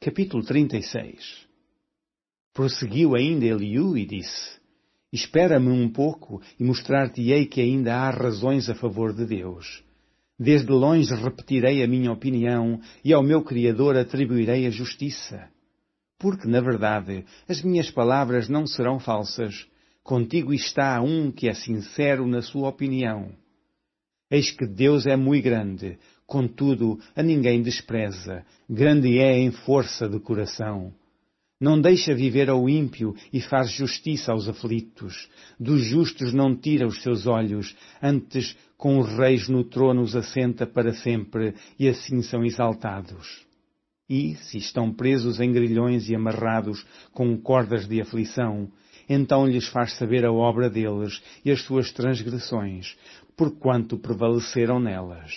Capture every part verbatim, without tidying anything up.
Capítulo trinta e seis. Prosseguiu ainda Eliú e disse: Espera-me um pouco e mostrar-te-ei que ainda há razões a favor de Deus. Desde longe repetirei a minha opinião e ao meu Criador atribuirei a justiça. Porque, na verdade, as minhas palavras não serão falsas. Contigo está um que é sincero na sua opinião. Eis que Deus é muito grande, contudo a ninguém despreza, grande é em força de coração. Não deixa viver ao ímpio e faz justiça aos aflitos. Dos justos não tira os seus olhos, antes com os reis no trono os assenta para sempre, e assim são exaltados. E, se estão presos em grilhões e amarrados com cordas de aflição, então lhes faz saber a obra deles e as suas transgressões, porquanto prevaleceram nelas.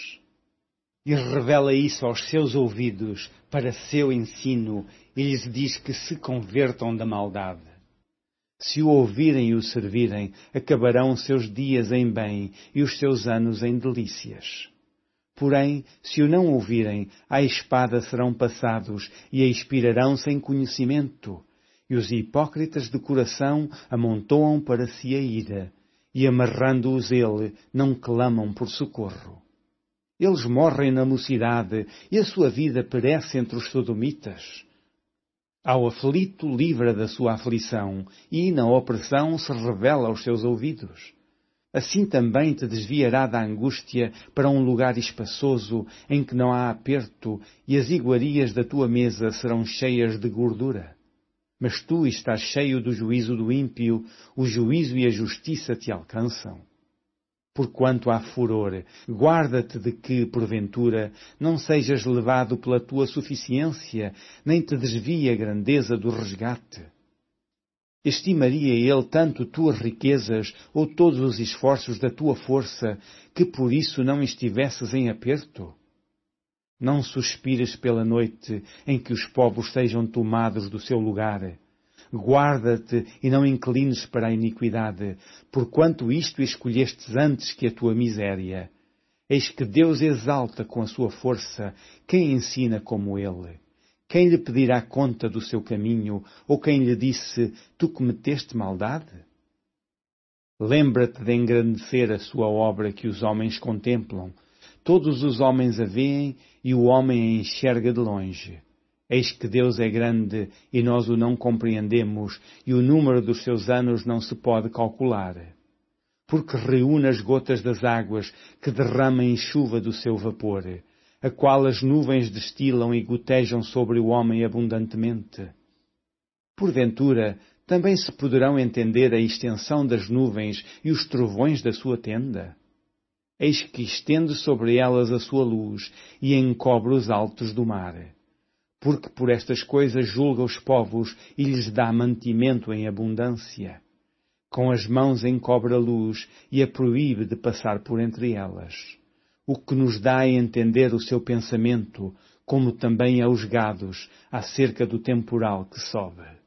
E revela isso aos seus ouvidos para seu ensino, e lhes diz que se convertam da maldade. Se o ouvirem e o servirem, acabarão seus dias em bem e os seus anos em delícias. Porém, se o não ouvirem, à espada serão passados e a expirarão sem conhecimento. E os hipócritas de coração amontoam para si a ira, e amarrando-os ele, não clamam por socorro. Eles morrem na mocidade, e a sua vida perece entre os sodomitas. Ao aflito livra da sua aflição, e na opressão se revela aos seus ouvidos. Assim também te desviará da angústia para um lugar espaçoso, em que não há aperto, e as iguarias da tua mesa serão cheias de gordura. Mas tu estás cheio do juízo do ímpio, o juízo e a justiça te alcançam. Porquanto há furor, guarda-te de que, porventura, não sejas levado pela tua suficiência, nem te desvie a grandeza do resgate. Estimaria ele tanto tuas riquezas ou todos os esforços da tua força, que por isso não estivesses em aperto? Não suspires pela noite em que os povos sejam tomados do seu lugar. Guarda-te e não inclines para a iniquidade, porquanto isto escolhestes antes que a tua miséria. Eis que Deus exalta com a sua força quem ensina como ele. Quem lhe pedirá conta do seu caminho, ou quem lhe disse, tu cometeste maldade? Lembra-te de engrandecer a sua obra que os homens contemplam. Todos os homens a veem e o homem a enxerga de longe. Eis que Deus é grande e nós o não compreendemos, e o número dos seus anos não se pode calcular. Porque reúne as gotas das águas que derrama em chuva do seu vapor, a qual as nuvens destilam e gotejam sobre o homem abundantemente. Porventura, também se poderão entender a extensão das nuvens e os trovões da sua tenda? Eis que estende sobre elas a sua luz e encobre os altos do mar. Porque por estas coisas julga os povos e lhes dá mantimento em abundância. Com as mãos encobre a luz e a proíbe de passar por entre elas. O que nos dá a entender o seu pensamento, como também aos gados, acerca do temporal que sobe.